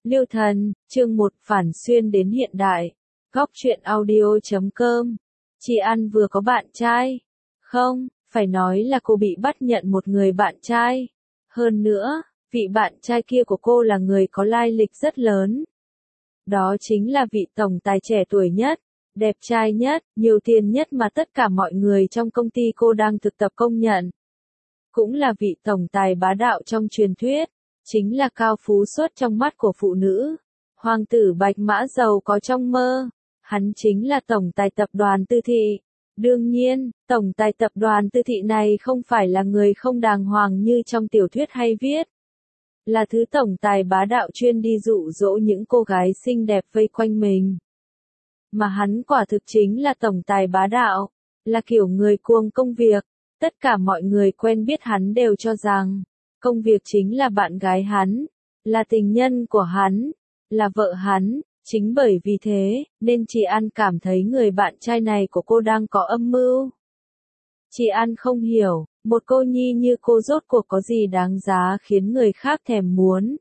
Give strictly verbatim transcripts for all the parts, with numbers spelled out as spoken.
Lưu Thần, chương một Phản xuyên đến hiện đại. Góc truyện audio chấm com. Chị An vừa có bạn trai. Không, phải nói là cô bị bắt nhận một người bạn trai. Hơn nữa, vị bạn trai kia của cô là người có lai lịch rất lớn. Đó chính là vị tổng tài trẻ tuổi nhất, đẹp trai nhất, nhiều tiền nhất mà tất cả mọi người trong công ty cô đang thực tập công nhận. Cũng là vị tổng tài bá đạo trong truyền thuyết. Chính là cao phú xuất trong mắt của phụ nữ. Hoàng tử Bạch Mã giàu có trong mơ. Hắn chính là tổng tài tập đoàn Tư Thị. Đương nhiên, tổng tài tập đoàn Tư Thị này không phải là người không đàng hoàng như trong tiểu thuyết hay viết. Là thứ tổng tài bá đạo chuyên đi dụ dỗ những cô gái xinh đẹp vây quanh mình. Mà hắn quả thực chính là tổng tài bá đạo. Là kiểu người cuồng công việc. Tất cả mọi người quen biết hắn đều cho rằng công việc chính là bạn gái hắn, là tình nhân của hắn, là vợ hắn. Chính bởi vì thế, nên chị An cảm thấy người bạn trai này của cô đang có âm mưu. Chị An không hiểu, một cô nhi như cô rốt cuộc có gì đáng giá khiến người khác thèm muốn.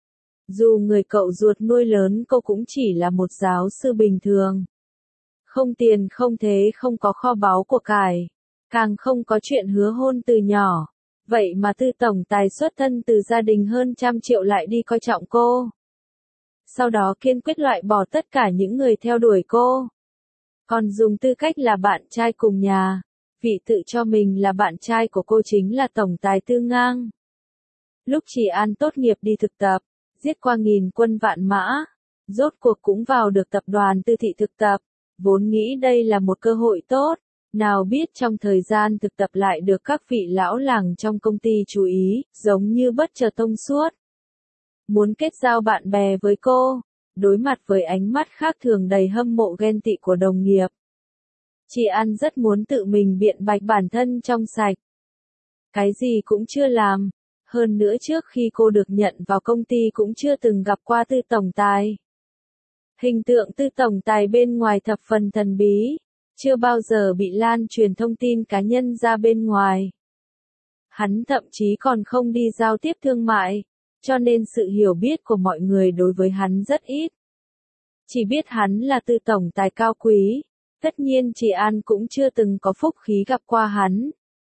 Dù người cậu ruột nuôi lớn cô cũng chỉ là một giáo sư bình thường. Không tiền không thế không có kho báu của cải, càng không có chuyện hứa hôn từ nhỏ. Vậy mà Tư tổng tài xuất thân từ gia đình hơn trăm triệu lại đi coi trọng cô. Sau đó kiên quyết loại bỏ tất cả những người theo đuổi cô. Còn dùng tư cách là bạn trai cùng nhà. Vị tự cho mình là bạn trai của cô chính là tổng tài Tư Ngang. Lúc chị An tốt nghiệp đi thực tập, giết qua nghìn quân vạn mã, rốt cuộc cũng vào được tập đoàn Tư Thị thực tập. Vốn nghĩ đây là một cơ hội tốt. Nào biết trong thời gian thực tập lại được các vị lão làng trong công ty chú ý, giống như bất chợt thông suốt. Muốn kết giao bạn bè với cô, đối mặt với ánh mắt khác thường đầy hâm mộ ghen tị của đồng nghiệp. Chị An rất muốn tự mình biện bạch bản thân trong sạch. Cái gì cũng chưa làm, hơn nữa trước khi cô được nhận vào công ty cũng chưa từng gặp qua Tư tổng tài. Hình tượng Tư tổng tài bên ngoài thập phần thần bí. Chưa bao giờ bị lan truyền thông tin cá nhân ra bên ngoài. Hắn thậm chí còn không đi giao tiếp thương mại, cho nên sự hiểu biết của mọi người đối với hắn rất ít. Chỉ biết hắn là Tư tổng tài cao quý, tất nhiên chị An cũng chưa từng có phúc khí gặp qua hắn.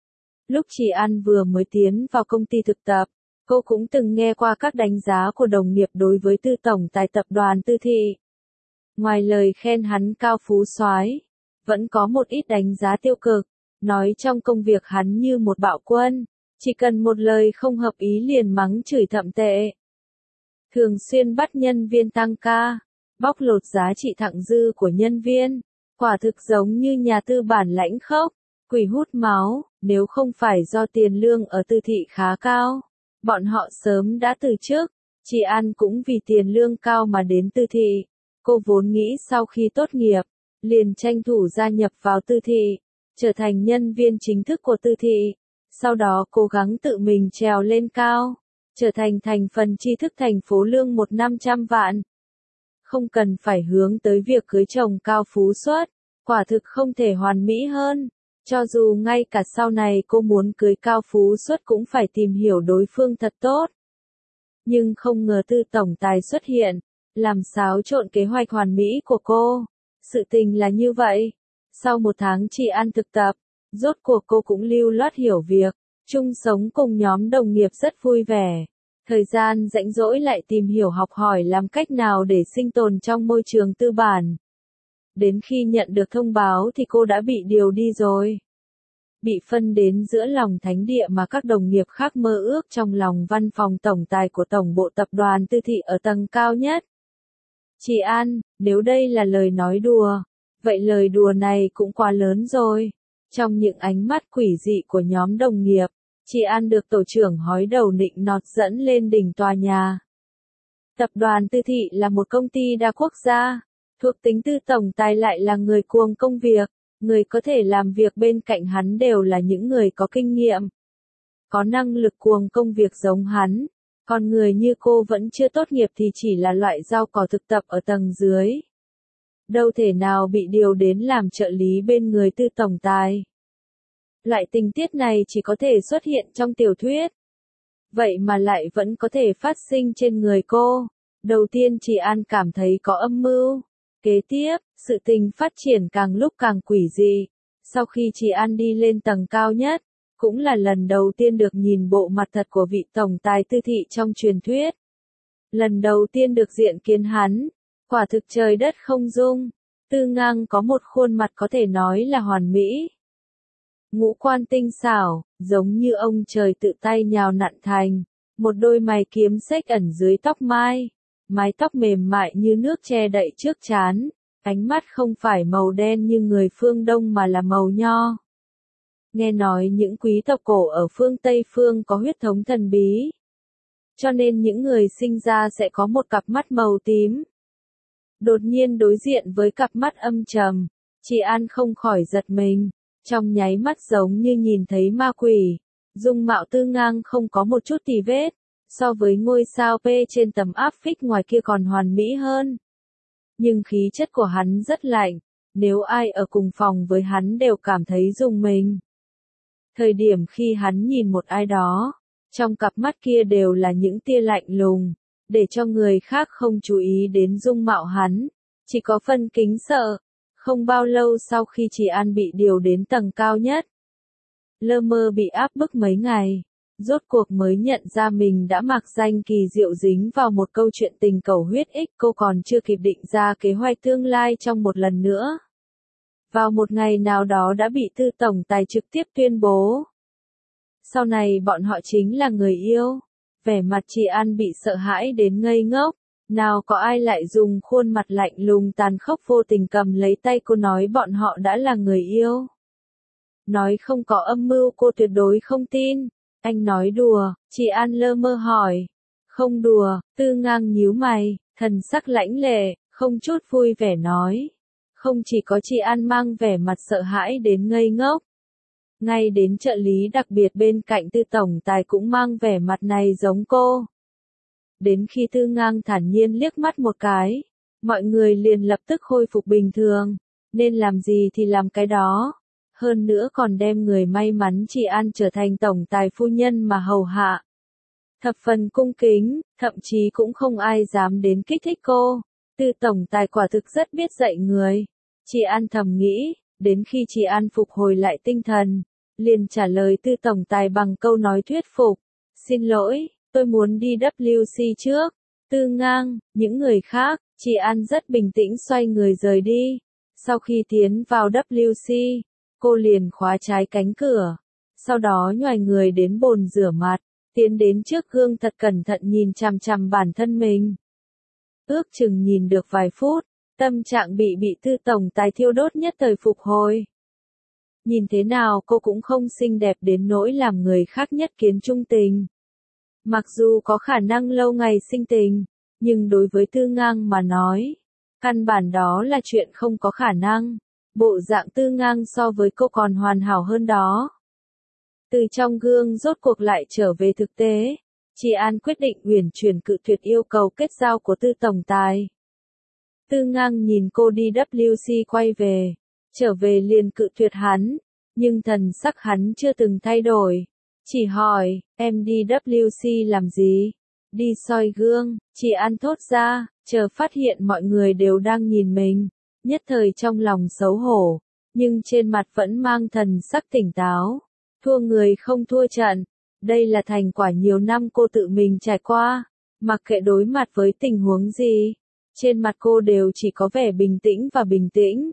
Lúc chị An vừa mới tiến vào công ty thực tập, cô cũng từng nghe qua các đánh giá của đồng nghiệp đối với Tư tổng tài tập đoàn Tư Thị. Ngoài lời khen hắn cao phú soái, vẫn có một ít đánh giá tiêu cực, nói trong công việc hắn như một bạo quân, chỉ cần một lời không hợp ý liền mắng chửi thậm tệ. Thường xuyên bắt nhân viên tăng ca, bóc lột giá trị thặng dư của nhân viên, quả thực giống như nhà tư bản lãnh khốc, quỷ hút máu, nếu không phải do tiền lương ở Tư Thị khá cao, bọn họ sớm đã từ chức. Chị An cũng vì tiền lương cao mà đến Tư Thị, cô vốn nghĩ sau khi tốt nghiệp, liền tranh thủ gia nhập vào Tư Thị, trở thành nhân viên chính thức của Tư Thị, sau đó cố gắng tự mình trèo lên cao, trở thành thành phần tri thức thành phố lương một năm trăm vạn. Không cần phải hướng tới việc cưới chồng cao phú xuất, quả thực không thể hoàn mỹ hơn, cho dù ngay cả sau này cô muốn cưới cao phú xuất cũng phải tìm hiểu đối phương thật tốt. Nhưng không ngờ Tư tổng tài xuất hiện, làm xáo trộn kế hoạch hoàn mỹ của cô. Sự tình là như vậy. Sau một tháng chị An thực tập, rốt cuộc cô cũng lưu loát hiểu việc, chung sống cùng nhóm đồng nghiệp rất vui vẻ. Thời gian rảnh rỗi lại tìm hiểu học hỏi làm cách nào để sinh tồn trong môi trường tư bản. Đến khi nhận được thông báo thì cô đã bị điều đi rồi. Bị phân đến giữa lòng thánh địa mà các đồng nghiệp khác mơ ước trong lòng văn phòng tổng tài của tổng bộ tập đoàn Tư Thị ở tầng cao nhất. Chị An, nếu đây là lời nói đùa, vậy lời đùa này cũng quá lớn rồi. Trong những ánh mắt quỷ dị của nhóm đồng nghiệp, chị An được tổ trưởng hói đầu nịnh nọt dẫn lên đỉnh tòa nhà. Tập đoàn Tư Thị là một công ty đa quốc gia, thuộc tính Tư tổng tài lại là người cuồng công việc, người có thể làm việc bên cạnh hắn đều là những người có kinh nghiệm, có năng lực cuồng công việc giống hắn. Còn người như cô vẫn chưa tốt nghiệp thì chỉ là loại rau cỏ thực tập ở tầng dưới. Đâu thể nào bị điều đến làm trợ lý bên người Tư tổng tài. Loại tình tiết này chỉ có thể xuất hiện trong tiểu thuyết. Vậy mà lại vẫn có thể phát sinh trên người cô. Đầu tiên chị An cảm thấy có âm mưu. Kế tiếp, sự tình phát triển càng lúc càng quỷ dị. Sau khi chị An đi lên tầng cao nhất, cũng là lần đầu tiên được nhìn bộ mặt thật của vị tổng tài Tư Thị trong truyền thuyết. Lần đầu tiên được diện kiến hắn, quả thực trời đất không dung. Tư Ngang có một khuôn mặt có thể nói là hoàn mỹ. Ngũ quan tinh xảo, giống như ông trời tự tay nhào nặn thành. Một đôi mày kiếm xếch ẩn dưới tóc mai. Mái tóc mềm mại như nước che đậy trước trán. Ánh mắt không phải màu đen như người phương Đông mà là màu nho. Nghe nói những quý tộc cổ ở phương Tây phương có huyết thống thần bí. Cho nên những người sinh ra sẽ có một cặp mắt màu tím. Đột nhiên đối diện với cặp mắt âm trầm, chị An không khỏi giật mình, trong nháy mắt giống như nhìn thấy ma quỷ. Dung mạo Tư Ngang không có một chút tì vết, so với ngôi sao P trên tấm áp phích ngoài kia còn hoàn mỹ hơn. Nhưng khí chất của hắn rất lạnh, nếu ai ở cùng phòng với hắn đều cảm thấy rùng mình. Thời điểm khi hắn nhìn một ai đó, trong cặp mắt kia đều là những tia lạnh lùng, để cho người khác không chú ý đến dung mạo hắn, chỉ có phân kính sợ. Không bao lâu sau khi chị An bị điều đến tầng cao nhất, lơ mơ bị áp bức mấy ngày, rốt cuộc mới nhận ra mình đã mặc danh kỳ diệu dính vào một câu chuyện tình cầu huyết ích. Cô còn chưa kịp định ra kế hoạch tương lai trong một lần nữa. Vào một ngày nào đó đã bị Tư tổng tài trực tiếp tuyên bố. Sau này bọn họ chính là người yêu. Vẻ mặt chị An bị sợ hãi đến ngây ngốc. Nào có ai lại dùng khuôn mặt lạnh lùng tàn khốc vô tình cầm lấy tay cô nói bọn họ đã là người yêu. Nói không có âm mưu cô tuyệt đối không tin. Anh nói đùa, chị An lơ mơ hỏi. Không đùa, Tư Ngang nhíu mày, thần sắc lãnh lệ, không chút vui vẻ nói. Không chỉ có chị An mang vẻ mặt sợ hãi đến ngây ngốc. Ngay đến trợ lý đặc biệt bên cạnh Tư tổng tài cũng mang vẻ mặt này giống cô. Đến khi Tư Ngang thản nhiên liếc mắt một cái, mọi người liền lập tức khôi phục bình thường, nên làm gì thì làm cái đó. Hơn nữa còn đem người may mắn chị An trở thành tổng tài phu nhân mà hầu hạ. Thập phần cung kính, thậm chí cũng không ai dám đến kích thích cô. Tư tổng tài quả thực rất biết dạy người. Chị An thầm nghĩ, đến khi chị An phục hồi lại tinh thần, liền trả lời Tư tổng tài bằng câu nói thuyết phục. Xin lỗi, tôi muốn đi W C trước. Tư Ngang, những người khác, chị An rất bình tĩnh xoay người rời đi. Sau khi tiến vào W C, cô liền khóa trái cánh cửa. Sau đó nhoài người đến bồn rửa mặt, tiến đến trước gương thật cẩn thận nhìn chằm chằm bản thân mình. Ước chừng nhìn được vài phút, tâm trạng bị bị Tư tổng tài thiêu đốt nhất thời phục hồi. Nhìn thế nào cô cũng không xinh đẹp đến nỗi làm người khác nhất kiến trung tình. Mặc dù có khả năng lâu ngày sinh tình, nhưng đối với Tư Ngang mà nói, căn bản đó là chuyện không có khả năng. Bộ dạng Tư Ngang so với cô còn hoàn hảo hơn đó. Từ trong gương rốt cuộc lại trở về thực tế, chị An quyết định uyển chuyển cự tuyệt yêu cầu kết giao của Tư tổng tài. Tư Ngang nhìn cô đi W C quay về, trở về liền cự tuyệt hắn, nhưng thần sắc hắn chưa từng thay đổi. Chỉ hỏi, em đi W C làm gì? Đi soi gương, chị An thốt ra, chờ phát hiện mọi người đều đang nhìn mình, nhất thời trong lòng xấu hổ, nhưng trên mặt vẫn mang thần sắc tỉnh táo. Thua người không thua trận, đây là thành quả nhiều năm cô tự mình trải qua, mặc kệ đối mặt với tình huống gì, trên mặt cô đều chỉ có vẻ bình tĩnh và bình tĩnh.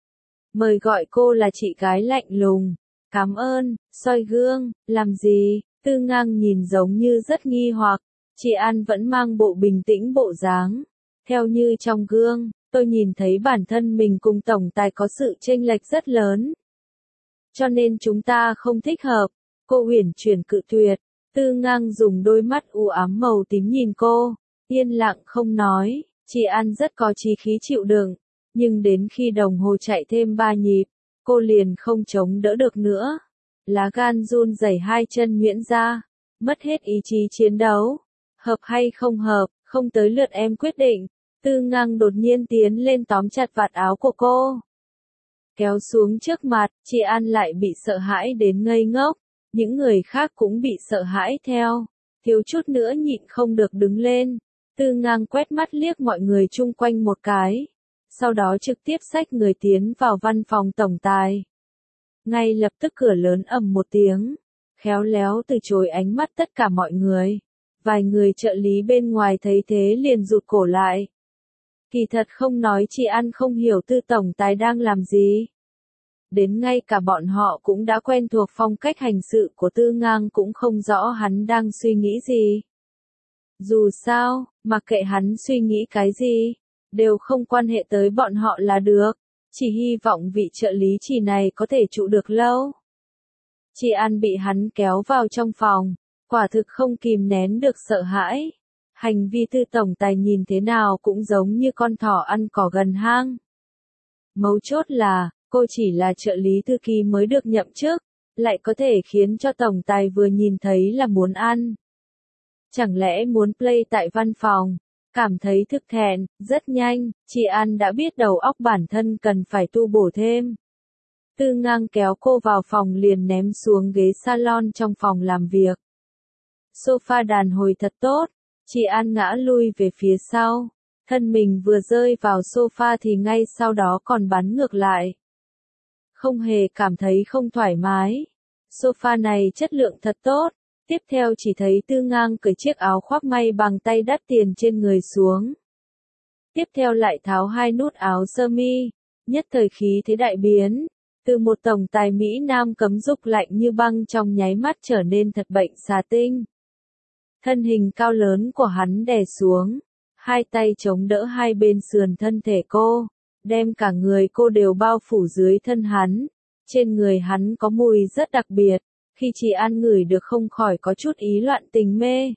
Mời gọi cô là chị gái lạnh lùng. Cảm ơn, soi gương, làm gì? Tư Ngang nhìn giống như rất nghi hoặc, chị An vẫn mang bộ bình tĩnh bộ dáng. Theo như trong gương, tôi nhìn thấy bản thân mình cùng tổng tài có sự chênh lệch rất lớn. Cho nên chúng ta không thích hợp. Cô uyển chuyển cự tuyệt. Tư Ngang dùng đôi mắt u ám màu tím nhìn cô, yên lặng không nói. Chị An rất có chí khí chịu đựng, nhưng đến khi đồng hồ chạy thêm ba nhịp, cô liền không chống đỡ được nữa. Lá gan run rẩy hai chân nhuyễn ra, mất hết ý chí chiến đấu. Hợp hay không hợp, không tới lượt em quyết định. Tư Ngang đột nhiên tiến lên tóm chặt vạt áo của cô, kéo xuống trước mặt. Chị An lại bị sợ hãi đến ngây ngốc, những người khác cũng bị sợ hãi theo, thiếu chút nữa nhịn không được đứng lên. Tư Ngang quét mắt liếc mọi người chung quanh một cái, sau đó trực tiếp xách người tiến vào văn phòng tổng tài. Ngay lập tức cửa lớn ầm một tiếng, khéo léo từ chối ánh mắt tất cả mọi người. Vài người trợ lý bên ngoài thấy thế liền rụt cổ lại. Kỳ thật không nói chị An không hiểu Tư tổng tài đang làm gì. Đến ngay cả bọn họ cũng đã quen thuộc phong cách hành sự của Tư Ngang cũng không rõ hắn đang suy nghĩ gì. Dù sao, mặc kệ hắn suy nghĩ cái gì, đều không quan hệ tới bọn họ là được. Chỉ hy vọng vị trợ lý chỉ này có thể trụ được lâu. Chị An bị hắn kéo vào trong phòng, quả thực không kìm nén được sợ hãi. Hành vi Tư tổng tài nhìn thế nào cũng giống như con thỏ ăn cỏ gần hang. Mấu chốt là, cô chỉ là trợ lý thư ký mới được nhậm chức, lại có thể khiến cho tổng tài vừa nhìn thấy là muốn ăn. Chẳng lẽ muốn play tại văn phòng? Cảm thấy thực thẹn, rất nhanh, chị An đã biết đầu óc bản thân cần phải tu bổ thêm. Tư Ngang kéo cô vào phòng liền ném xuống ghế salon trong phòng làm việc. Sofa đàn hồi thật tốt, chị An ngã lui về phía sau, thân mình vừa rơi vào sofa thì ngay sau đó còn bắn ngược lại. Không hề cảm thấy không thoải mái. Sofa này chất lượng thật tốt. Tiếp theo chỉ thấy Tư Ngang cởi chiếc áo khoác may bằng tay đắt tiền trên người xuống. Tiếp theo lại tháo hai nút áo sơ mi, nhất thời khí thế đại biến. Từ một tổng tài Mỹ Nam cấm dục lạnh như băng trong nháy mắt trở nên thật bệnh xà tinh. Thân hình cao lớn của hắn đè xuống, hai tay chống đỡ hai bên sườn thân thể cô, đem cả người cô đều bao phủ dưới thân hắn. Trên người hắn có mùi rất đặc biệt, khi chị An ngửi được không khỏi có chút ý loạn tình mê.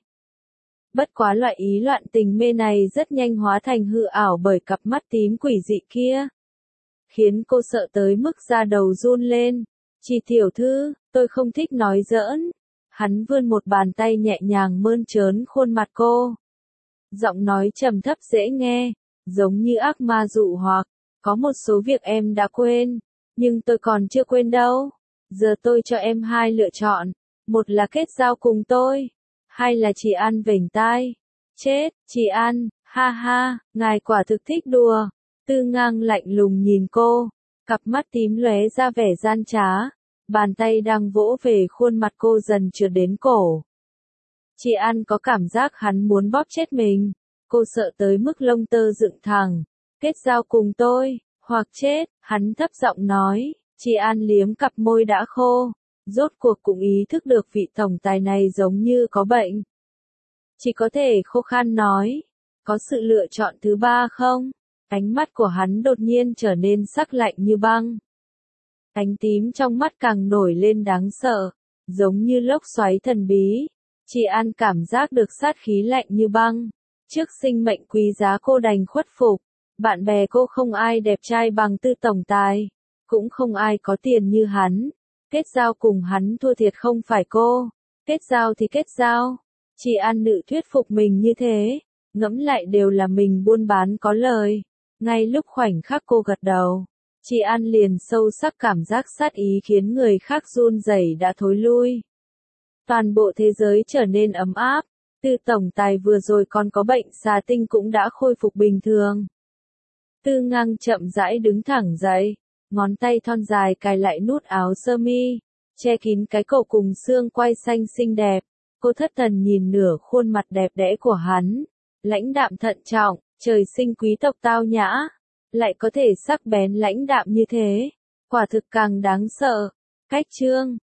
Bất quá loại ý loạn tình mê này rất nhanh hóa thành hư ảo bởi cặp mắt tím quỷ dị kia. Khiến cô sợ tới mức da đầu run lên. Chị tiểu thư, tôi không thích nói giỡn. Hắn vươn một bàn tay nhẹ nhàng mơn trớn khuôn mặt cô. Giọng nói trầm thấp dễ nghe, giống như ác ma dụ hoặc. Có một số việc em đã quên, nhưng tôi còn chưa quên đâu. Giờ tôi cho em hai lựa chọn. Một là kết giao cùng tôi, hai là chị An vểnh tai. Chết, chị An, ha ha, ngài quả thực thích đùa. Tư Ngang lạnh lùng nhìn cô, cặp mắt tím lóe ra vẻ gian trá, bàn tay đang vỗ về khuôn mặt cô dần trượt đến cổ. Chị An có cảm giác hắn muốn bóp chết mình, cô sợ tới mức lông tơ dựng thẳng. Kết giao cùng tôi, hoặc chết, hắn thấp giọng nói. Chị An liếm cặp môi đã khô, rốt cuộc cũng ý thức được vị tổng tài này giống như có bệnh. Chỉ có thể khô khan nói, có sự lựa chọn thứ ba không? Ánh mắt của hắn đột nhiên trở nên sắc lạnh như băng. Ánh tím trong mắt càng nổi lên đáng sợ, giống như lốc xoáy thần bí. Chị An cảm giác được sát khí lạnh như băng. Trước sinh mệnh quý giá cô đành khuất phục. Bạn bè cô không ai đẹp trai bằng Tư tổng tài. Cũng không ai có tiền như hắn. Kết giao cùng hắn thua thiệt không phải cô. Kết giao thì kết giao. Chị An nữ thuyết phục mình như thế. Ngẫm lại đều là mình buôn bán có lời. Ngay lúc khoảnh khắc cô gật đầu, chị An liền sâu sắc cảm giác sát ý khiến người khác run rẩy đã thối lui. Toàn bộ thế giới trở nên ấm áp. Tư tổng tài vừa rồi còn có bệnh xà tinh cũng đã khôi phục bình thường. Tư Ngang chậm rãi đứng thẳng dậy. Ngón tay thon dài cài lại nút áo sơ mi, che kín cái cổ cùng xương quai xanh xinh đẹp. Cô thất thần nhìn nửa khuôn mặt đẹp đẽ của hắn, lãnh đạm thận trọng, trời sinh quý tộc tao nhã, lại có thể sắc bén lãnh đạm như thế, quả thực càng đáng sợ. Cách chương